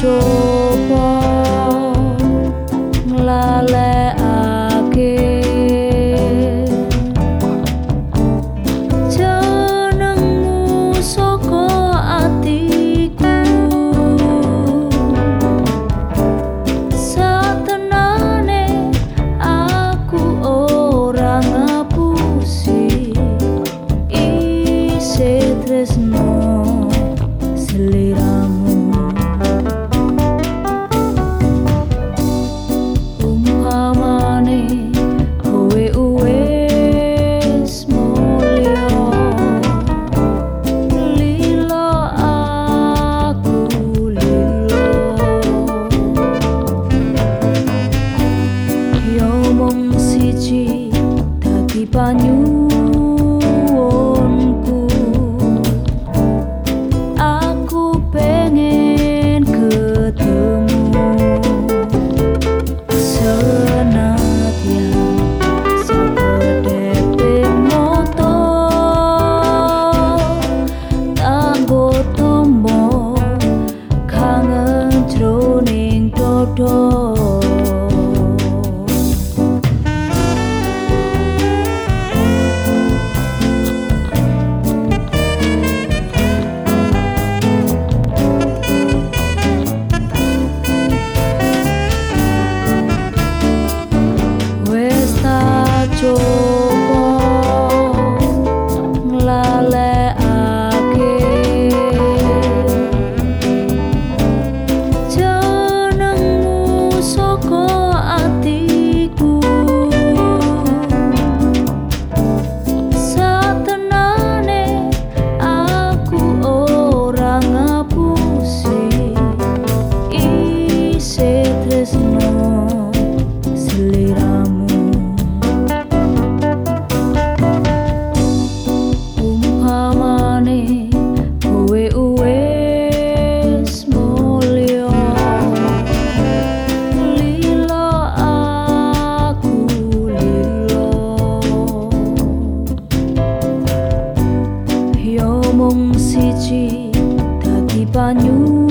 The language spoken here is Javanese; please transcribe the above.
coba nglalekake jenengmu saka atiku, satenane aku ora ngapusi isih tresno seliramu. Umpamane kowe wis mulya, lila aku lila, yo mung siji dadi panyuwunku. Aku pengen ketemu senadyan sakedheping moto kanggo tombo kangen jroning dodo. Coba nglalekake jenengmu saka atiku, satenane aku ora ngapusi isih tresno seliramu. Kowe wis mulya, lila aku lila, yo mung siji dadi panyu